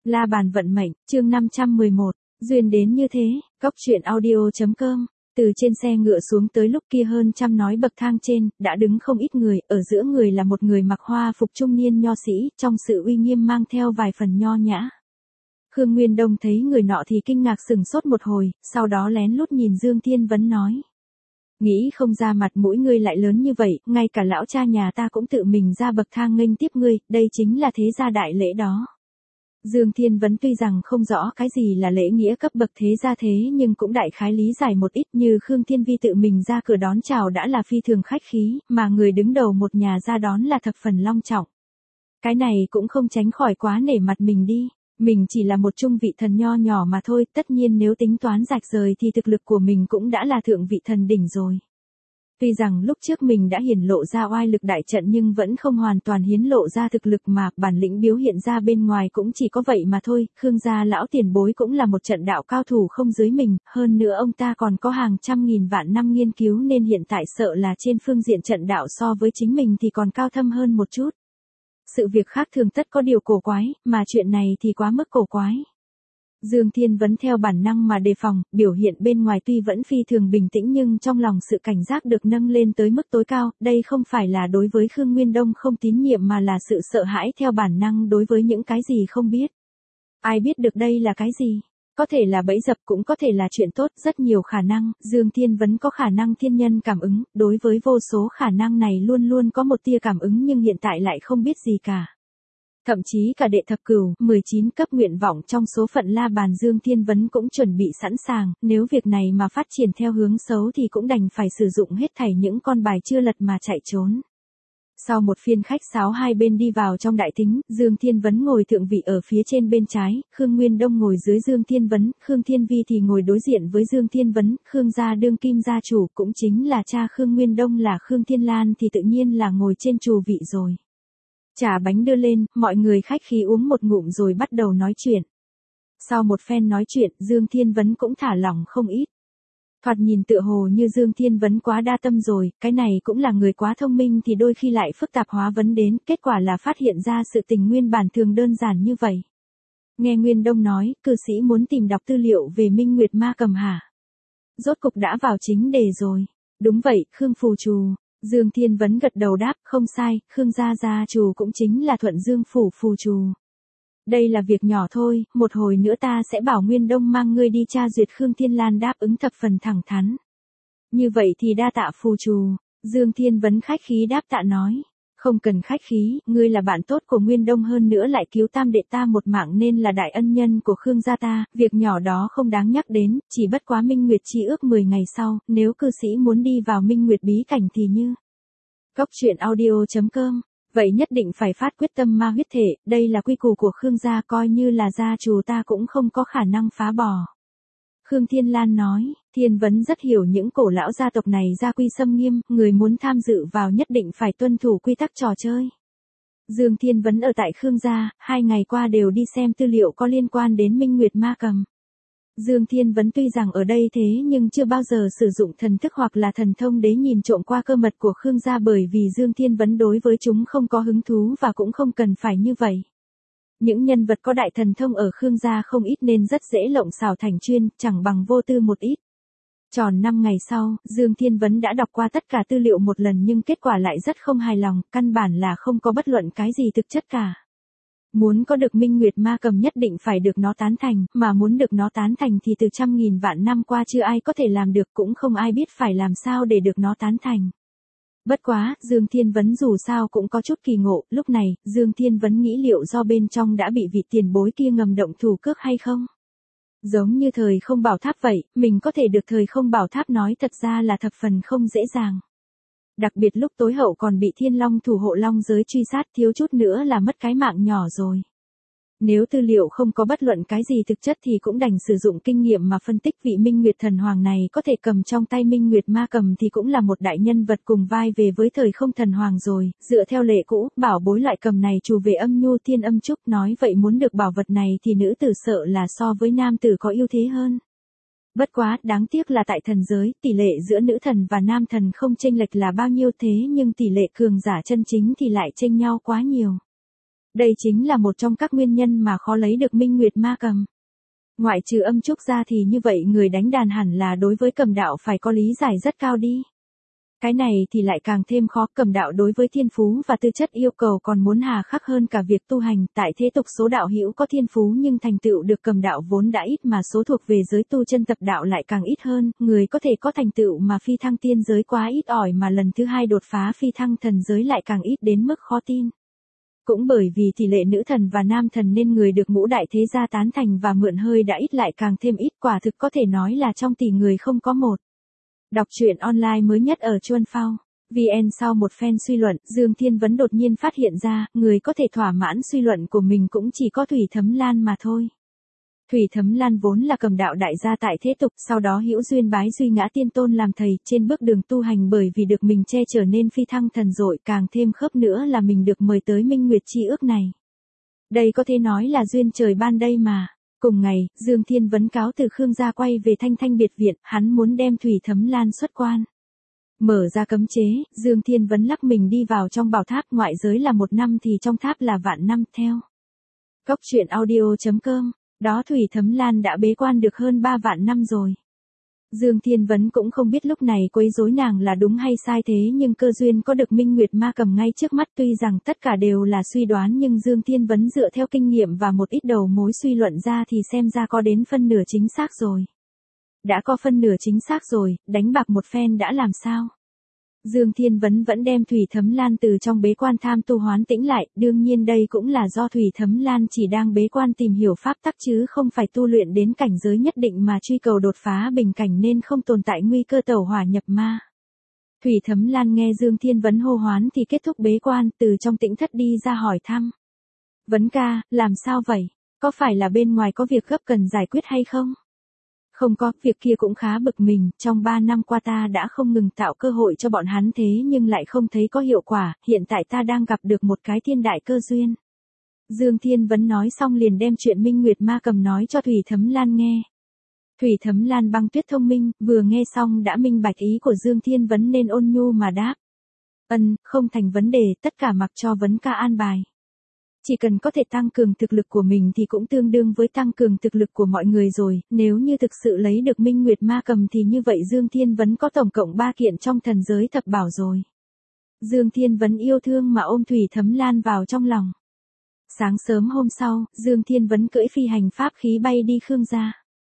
La bàn vận mệnh, chương 511, duyên đến như thế, Cốc truyện audio.com. Từ trên xe ngựa xuống tới lúc kia hơn trăm nói bậc thang trên, đã đứng không ít người, ở giữa người là một người mặc hoa phục trung niên nho sĩ, trong sự uy nghiêm mang theo vài phần nho nhã. Khương Nguyên Đông thấy người nọ thì kinh ngạc sừng sốt một hồi, sau đó lén lút nhìn Dương Thiên Vấn nói. Nghĩ không ra mặt mũi ngươi lại lớn như vậy, ngay cả lão cha nhà ta cũng tự mình ra bậc thang nghênh tiếp ngươi, đây chính là thế gia đại lễ đó. Dương Thiên Vấn tuy rằng không rõ cái gì là lễ nghĩa cấp bậc thế gia thế nhưng cũng đại khái lý giải một ít, như Khương Thiên Vi tự mình ra cửa đón chào đã là phi thường khách khí, mà người đứng đầu một nhà ra đón là thập phần long trọng. Cái này cũng không tránh khỏi quá nể mặt mình đi, mình chỉ là một trung vị thần nho nhỏ mà thôi, tất nhiên nếu tính toán rạch rời thì thực lực của mình cũng đã là thượng vị thần đỉnh rồi. Tuy rằng lúc trước mình đã hiển lộ ra oai lực đại trận nhưng vẫn không hoàn toàn hiến lộ ra thực lực mà bản lĩnh biểu hiện ra bên ngoài cũng chỉ có vậy mà thôi. Khương gia lão tiền bối cũng là một trận đạo cao thủ không dưới mình, hơn nữa ông ta còn có hàng trăm nghìn vạn năm nghiên cứu nên hiện tại sợ là trên phương diện trận đạo so với chính mình thì còn cao thâm hơn một chút. Sự việc khác thường tất có điều cổ quái, mà chuyện này thì quá mức cổ quái. Dương Thiên Vấn theo bản năng mà đề phòng, biểu hiện bên ngoài tuy vẫn phi thường bình tĩnh nhưng trong lòng sự cảnh giác được nâng lên tới mức tối cao, đây không phải là đối với Khương Nguyên Đông không tín nhiệm mà là sự sợ hãi theo bản năng đối với những cái gì không biết. Ai biết được đây là cái gì? Có thể là bẫy dập cũng có thể là chuyện tốt, rất nhiều khả năng, Dương Thiên Vấn có khả năng thiên nhân cảm ứng, đối với vô số khả năng này luôn luôn có một tia cảm ứng nhưng hiện tại lại không biết gì cả. Thậm chí cả đệ thập cửu, 19 cấp nguyện vọng trong số phận La Bàn Dương Thiên Vấn cũng chuẩn bị sẵn sàng, nếu việc này mà phát triển theo hướng xấu thì cũng đành phải sử dụng hết thảy những con bài chưa lật mà chạy trốn. Sau một phiên khách sáo hai bên đi vào trong đại thính, Dương Thiên Vấn ngồi thượng vị ở phía trên bên trái, Khương Nguyên Đông ngồi dưới Dương Thiên Vấn, Khương Thiên Vi thì ngồi đối diện với Dương Thiên Vấn, Khương gia đương kim gia chủ cũng chính là cha Khương Nguyên Đông là Khương Thiên Lan thì tự nhiên là ngồi trên chủ vị rồi. Trà bánh đưa lên, mọi người khách khí uống một ngụm rồi bắt đầu nói chuyện. Sau một phen nói chuyện, Dương Thiên Vấn cũng thả lỏng không ít. Thoạt nhìn tựa hồ như Dương Thiên Vấn quá đa tâm rồi, cái này cũng là người quá thông minh thì đôi khi lại phức tạp hóa vấn đến, kết quả là phát hiện ra sự tình nguyên bản thường đơn giản như vậy. Nghe Nguyên Đông nói, cư sĩ muốn tìm đọc tư liệu về Minh Nguyệt Ma Cầm hả? Rốt cục đã vào chính đề rồi. Đúng vậy, Khương phù trù. Dương Thiên Vấn gật đầu đáp, không sai, Khương gia gia chủ cũng chính là Thuận Dương phủ phù trù. Đây là việc nhỏ thôi, một hồi nữa ta sẽ bảo Nguyên Đông mang ngươi đi tra duyệt. Khương Thiên Lan đáp ứng thập phần thẳng thắn. Như vậy thì đa tạ phù trù. Dương Thiên Vấn khách khí đáp tạ nói. Không cần khách khí, ngươi là bạn tốt của Nguyên Đông hơn nữa lại cứu tam đệ ta một mạng nên là đại ân nhân của Khương gia ta, việc nhỏ đó không đáng nhắc đến, chỉ bất quá Minh Nguyệt chi ước 10 ngày sau, nếu cư sĩ muốn đi vào Minh Nguyệt bí cảnh thì như. Cốc truyện audio.com, vậy nhất định phải phát quyết tâm ma huyết thể, đây là quy củ của Khương gia coi như là gia chủ ta cũng không có khả năng phá bỏ. Khương Thiên Lan nói, Thiên Vấn rất hiểu những cổ lão gia tộc này gia quy xâm nghiêm, người muốn tham dự vào nhất định phải tuân thủ quy tắc trò chơi. Dương Thiên Vấn ở tại Khương gia, 2 ngày qua đều đi xem tư liệu có liên quan đến Minh Nguyệt Ma Cầm. Dương Thiên Vấn tuy rằng ở đây thế nhưng chưa bao giờ sử dụng thần thức hoặc là thần thông để nhìn trộm qua cơ mật của Khương gia bởi vì Dương Thiên Vấn đối với chúng không có hứng thú và cũng không cần phải như vậy. Những nhân vật có đại thần thông ở Khương gia không ít nên rất dễ lộng xảo thành chuyên, chẳng bằng vô tư một ít. Tròn 5 ngày sau, Dương Thiên Vấn đã đọc qua tất cả tư liệu một lần nhưng kết quả lại rất không hài lòng, căn bản là không có bất luận cái gì thực chất cả. Muốn có được Minh Nguyệt Ma Cầm nhất định phải được nó tán thành, mà muốn được nó tán thành thì từ trăm nghìn vạn năm qua chưa ai có thể làm được cũng không ai biết phải làm sao để được nó tán thành. Bất quá, Dương Thiên Vấn dù sao cũng có chút kỳ ngộ, lúc này, Dương Thiên Vấn nghĩ liệu do bên trong đã bị vị tiền bối kia ngầm động thủ cước hay không? Giống như thời không bảo tháp vậy, mình có thể được thời không bảo tháp nói thật ra là thập phần không dễ dàng. Đặc biệt lúc tối hậu còn bị Thiên Long thủ hộ long giới truy sát thiếu chút nữa là mất cái mạng nhỏ rồi. Nếu tư liệu không có bất luận cái gì thực chất thì cũng đành sử dụng kinh nghiệm mà phân tích vị Minh Nguyệt thần hoàng này có thể cầm trong tay Minh Nguyệt Ma Cầm thì cũng là một đại nhân vật cùng vai về với thời không thần hoàng rồi, dựa theo lệ cũ, bảo bối loại cầm này chủ về âm nhu thiên âm trúc nói vậy muốn được bảo vật này thì nữ tử sợ là so với nam tử có ưu thế hơn. Bất quá, đáng tiếc là tại thần giới, tỷ lệ giữa nữ thần và nam thần không chênh lệch là bao nhiêu thế nhưng tỷ lệ cường giả chân chính thì lại chênh nhau quá nhiều. Đây chính là một trong các nguyên nhân mà khó lấy được minh nguyệt ma cầm. Ngoại trừ âm trúc ra thì như vậy người đánh đàn hẳn là đối với cầm đạo phải có lý giải rất cao đi. Cái này thì lại càng thêm khó, cầm đạo đối với thiên phú và tư chất yêu cầu còn muốn hà khắc hơn cả việc tu hành, tại thế tục số đạo hữu có thiên phú nhưng thành tựu được cầm đạo vốn đã ít mà số thuộc về giới tu chân tập đạo lại càng ít hơn, người có thể có thành tựu mà phi thăng tiên giới quá ít ỏi mà lần thứ hai đột phá phi thăng thần giới lại càng ít đến mức khó tin. Cũng bởi vì tỷ lệ nữ thần và nam thần nên người được ngũ đại thế gia tán thành và mượn hơi đã ít lại càng thêm ít, quả thực có thể nói là trong tỷ người không có một. Đọc truyện online mới nhất ở Chuan Phao VN. Sau một phen suy luận, Dương Thiên Vấn đột nhiên phát hiện ra, người có thể thỏa mãn suy luận của mình cũng chỉ có Thủy Thấm Lan mà thôi. Thủy Thấm Lan vốn là cầm đạo đại gia tại thế tục, sau đó hữu duyên bái Duy Ngã Tiên Tôn làm thầy, trên bước đường tu hành bởi vì được mình che chở nên phi thăng thần dội, càng thêm khớp nữa là mình được mời tới Minh Nguyệt Chi ước này. Đây có thể nói là duyên trời ban đây mà. Cùng ngày, Dương Thiên Vấn cáo từ Khương gia quay về Thanh Thanh biệt viện, hắn muốn đem Thủy Thấm Lan xuất quan. Mở ra cấm chế, Dương Thiên Vấn lắc mình đi vào trong bảo tháp, ngoại giới là 1 năm thì trong tháp là vạn năm, theo. Cốc truyện audio.com, đó Thủy Thấm Lan đã bế quan được hơn 3 vạn năm rồi. Dương Thiên Vấn cũng không biết lúc này quấy rối nàng là đúng hay sai thế nhưng cơ duyên có được minh nguyệt ma cầm ngay trước mắt, tuy rằng tất cả đều là suy đoán nhưng Dương Thiên Vấn dựa theo kinh nghiệm và một ít đầu mối suy luận ra thì xem ra có đến phân nửa chính xác rồi. Đã có phân nửa chính xác rồi, đánh bạc một phen đã làm sao? Dương Thiên Vấn vẫn đem Thủy Thấm Lan từ trong bế quan tham tu hoán tĩnh lại, đương nhiên đây cũng là do Thủy Thấm Lan chỉ đang bế quan tìm hiểu pháp tắc chứ không phải tu luyện đến cảnh giới nhất định mà truy cầu đột phá bình cảnh nên không tồn tại nguy cơ tẩu hỏa nhập ma. Thủy Thấm Lan nghe Dương Thiên Vấn hô hoán thì kết thúc bế quan, từ trong tĩnh thất đi ra hỏi thăm. Vấn ca, làm sao vậy? Có phải là bên ngoài có việc gấp cần giải quyết hay không? Không có, việc kia cũng khá bực mình, trong 3 năm qua ta đã không ngừng tạo cơ hội cho bọn hắn thế nhưng lại không thấy có hiệu quả, hiện tại ta đang gặp được một cái thiên đại cơ duyên. Dương Thiên Vấn nói xong liền đem chuyện Minh Nguyệt Ma Cầm nói cho Thủy Thấm Lan nghe. Thủy Thấm Lan băng tuyết thông minh, vừa nghe xong đã minh bạch ý của Dương Thiên Vấn nên ôn nhu mà đáp. Không thành vấn đề, tất cả mặc cho Vấn ca an bài. Chỉ cần có thể tăng cường thực lực của mình thì cũng tương đương với tăng cường thực lực của mọi người rồi, nếu như thực sự lấy được Minh Nguyệt Ma Cầm thì như vậy Dương Thiên Vấn có tổng cộng 3 kiện trong thần giới thập bảo rồi. Dương Thiên Vấn yêu thương mà ôm Thủy Thấm Lan vào trong lòng. Sáng sớm hôm sau, Dương Thiên Vấn cưỡi phi hành pháp khí bay đi Khương gia.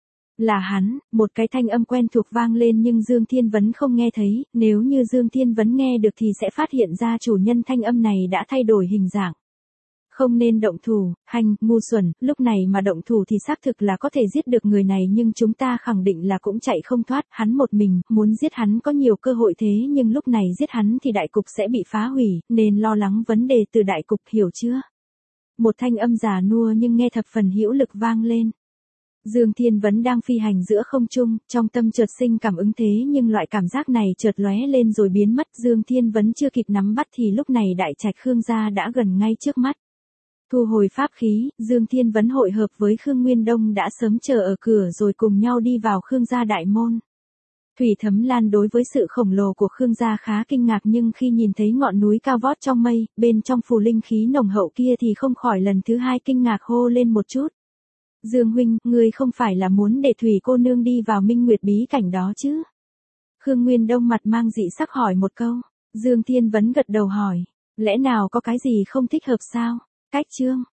Là hắn, một cái thanh âm quen thuộc vang lên nhưng Dương Thiên Vấn không nghe thấy, nếu như Dương Thiên Vấn nghe được thì sẽ phát hiện ra chủ nhân thanh âm này đã thay đổi hình dạng. Không nên động thủ, ngu xuẩn, lúc này mà động thủ thì xác thực là có thể giết được người này nhưng chúng ta khẳng định là cũng chạy không thoát, hắn một mình, muốn giết hắn có nhiều cơ hội thế nhưng lúc này giết hắn thì đại cục sẽ bị phá hủy, nên lo lắng vấn đề từ đại cục, hiểu chưa? Một thanh âm già nua nhưng nghe thập phần hữu lực vang lên. Dương Thiên Vấn đang phi hành giữa không trung, trong tâm chợt sinh cảm ứng thế nhưng loại cảm giác này chợt lóe lên rồi biến mất, Dương Thiên Vấn chưa kịp nắm bắt thì lúc này đại trạch Khương gia đã gần ngay trước mắt. Thu hồi pháp khí, Dương Thiên Vấn hội hợp với Khương Nguyên Đông đã sớm chờ ở cửa rồi cùng nhau đi vào Khương gia đại môn. Thủy Thấm Lan đối với sự khổng lồ của Khương gia khá kinh ngạc nhưng khi nhìn thấy ngọn núi cao vót trong mây, bên trong phù linh khí nồng hậu kia thì không khỏi lần thứ hai kinh ngạc hô lên một chút. Dương huynh, ngươi không phải là muốn để Thủy cô nương đi vào Minh Nguyệt bí cảnh đó chứ? Khương Nguyên Đông mặt mang dị sắc hỏi một câu. Dương Thiên Vấn gật đầu hỏi, lẽ nào có cái gì không thích hợp sao? Cách chương